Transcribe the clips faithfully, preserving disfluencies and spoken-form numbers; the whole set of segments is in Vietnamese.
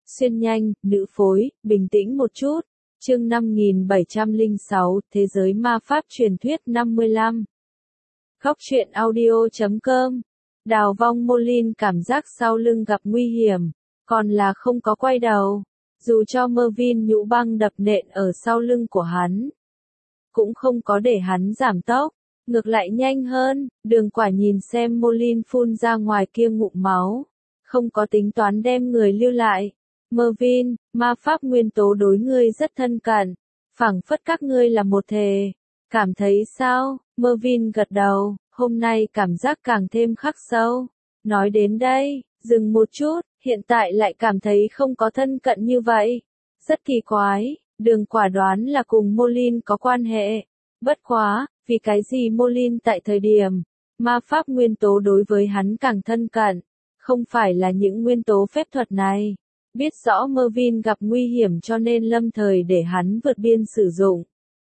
Xuyên nhanh, nữ phối, bình tĩnh một chút. Chương năm nghìn bảy trăm lẻ sáu, Thế giới ma pháp truyền thuyết năm mươi lăm. Góc truyện audio chấm com. Đào vong Molin cảm giác sau lưng gặp nguy hiểm, còn là không có quay đầu. Dù cho Mervin nhũ băng đập nện ở sau lưng của hắn, cũng không có để hắn giảm tốc, ngược lại nhanh hơn. Đường Quả nhìn xem Molin phun ra ngoài kia ngụm máu, không có tính toán đem người lưu lại. Mervin, ma pháp nguyên tố đối ngươi rất thân cận, phảng phất các ngươi là một thể. Cảm thấy sao? Mervin gật đầu, hôm nay cảm giác càng thêm khắc sâu. Nói đến đây, dừng một chút, hiện tại lại cảm thấy không có thân cận như vậy. Rất kỳ quái, Đường Quả đoán là cùng Molin có quan hệ. Bất quá, vì cái gì Molin tại thời điểm ma pháp nguyên tố đối với hắn càng thân cận, không phải là những nguyên tố phép thuật này. Biết rõ Mervin gặp nguy hiểm cho nên lâm thời để hắn vượt biên sử dụng.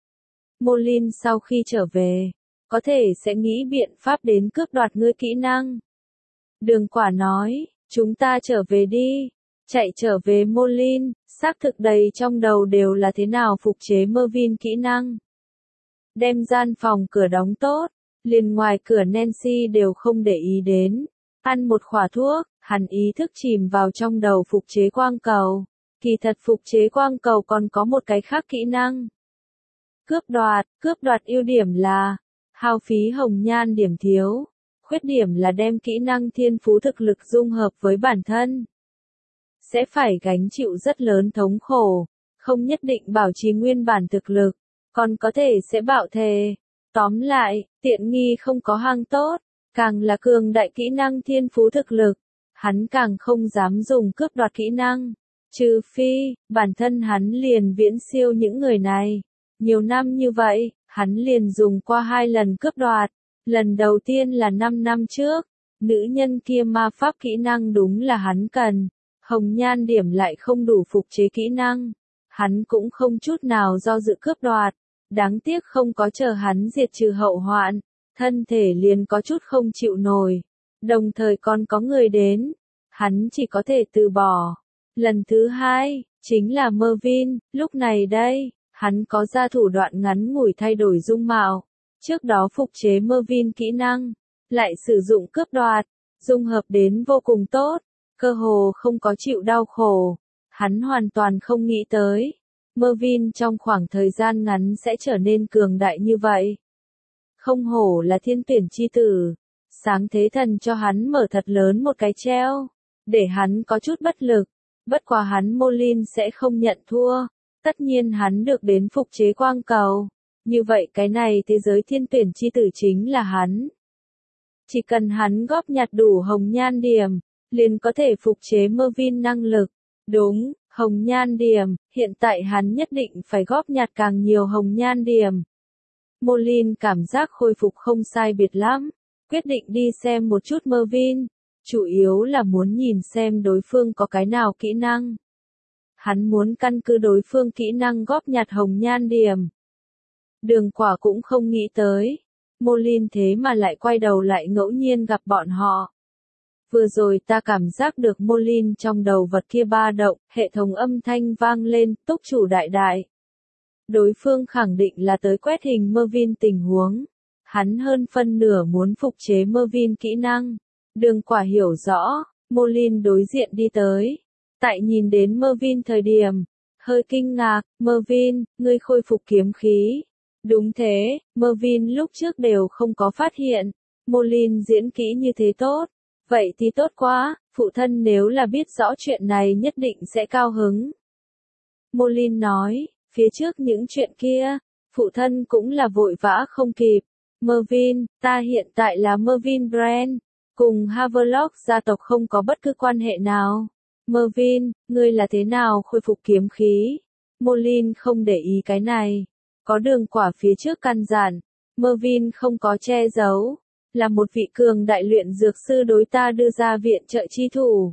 Molin sau khi trở về, có thể sẽ nghĩ biện pháp đến cướp đoạt ngươi kỹ năng. Đường Quả nói, chúng ta trở về đi. Chạy trở về Molin, xác thực đầy trong đầu đều là thế nào phục chế Mervin kỹ năng. Đem gian phòng cửa đóng tốt, liền ngoài cửa Nancy đều không để ý đến. Ăn một khỏa thuốc, hắn ý thức chìm vào trong đầu phục chế quang cầu. Kỳ thật phục chế quang cầu còn có một cái khác kỹ năng. Cướp đoạt, cướp đoạt ưu điểm là hao phí hồng nhan điểm thiếu. Khuyết điểm là đem kỹ năng thiên phú thực lực dung hợp với bản thân. Sẽ phải gánh chịu rất lớn thống khổ, không nhất định bảo trì nguyên bản thực lực, còn có thể sẽ bạo thể. Tóm lại, tiện nghi không có hang tốt, càng là cường đại kỹ năng thiên phú thực lực, hắn càng không dám dùng cướp đoạt kỹ năng. Trừ phi, bản thân hắn liền viễn siêu những người này. Nhiều năm như vậy, hắn liền dùng qua hai lần cướp đoạt. Lần đầu tiên là năm năm trước, nữ nhân kia ma pháp kỹ năng đúng là hắn cần. Hồng nhan điểm lại không đủ phục chế kỹ năng. Hắn cũng không chút nào do dự cướp đoạt. Đáng tiếc không có chờ hắn diệt trừ hậu hoạn, thân thể liền có chút không chịu nổi. Đồng thời còn có người đến, hắn chỉ có thể từ bỏ. Lần thứ hai, chính là Mervin, lúc này đây, hắn có ra thủ đoạn ngắn ngủi thay đổi dung mạo. Trước đó phục chế Mervin kỹ năng, lại sử dụng cướp đoạt, dung hợp đến vô cùng tốt, cơ hồ không có chịu đau khổ. Hắn hoàn toàn không nghĩ tới, Mervin trong khoảng thời gian ngắn sẽ trở nên cường đại như vậy. Không hổ là thiên tuyển chi tử, sáng thế thần cho hắn mở thật lớn một cái treo, để hắn có chút bất lực. Bất quá hắn Molin sẽ không nhận thua, tất nhiên hắn được đến phục chế quang cầu. Như vậy cái này thế giới thiên tuyển chi tử chính là hắn. Chỉ cần hắn góp nhặt đủ hồng nhan điểm, liền có thể phục chế Mervin năng lực. Đúng, hồng nhan điểm, hiện tại hắn nhất định phải góp nhặt càng nhiều hồng nhan điểm. Molin cảm giác khôi phục không sai biệt lắm, quyết định đi xem một chút Mervin, chủ yếu là muốn nhìn xem đối phương có cái nào kỹ năng. Hắn muốn căn cứ đối phương kỹ năng góp nhặt hồng nhan điểm. Đường Quả cũng không nghĩ tới, Molin thế mà lại quay đầu lại ngẫu nhiên gặp bọn họ. Vừa rồi ta cảm giác được Molin trong đầu vật kia ba động, hệ thống âm thanh vang lên, túc chủ đại đại. Đối phương khẳng định là tới quét hình Mervin tình huống. Hắn hơn phân nửa muốn phục chế Mervin kỹ năng. Đường Quả hiểu rõ, Molin đối diện đi tới. Tại nhìn đến Mervin thời điểm, hơi kinh ngạc, Mervin, ngươi khôi phục kiếm khí. Đúng thế, Mervin lúc trước đều không có phát hiện. Molin diễn kỹ như thế tốt. Vậy thì tốt quá, phụ thân nếu là biết rõ chuyện này nhất định sẽ cao hứng. Molin nói, phía trước những chuyện kia, phụ thân cũng là vội vã không kịp. Mervin, ta hiện tại là Mervin Brand, cùng Havelock gia tộc không có bất cứ quan hệ nào. Mervin, ngươi là thế nào khôi phục kiếm khí? Molin không để ý cái này. Có Đường Quả phía trước căn dặn, Mervin không có che giấu. Là một vị cường đại luyện dược sư đối ta đưa ra viện trợ chi thủ.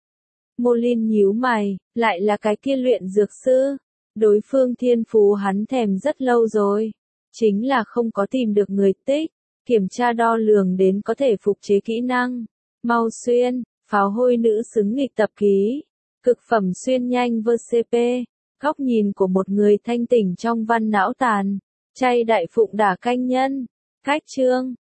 Molin nhíu mày, lại là cái kia luyện dược sư. Đối phương thiên phú hắn thèm rất lâu rồi. Chính là không có tìm được người tích, kiểm tra đo lường đến có thể phục chế kỹ năng. Mau xuyên, pháo hôi nữ xứng nghịch tập ký. Cực phẩm xuyên nhanh vê xê pê. Góc nhìn của một người thanh tỉnh trong văn não tàn. Chay đại phụng đả canh nhân. Cách chương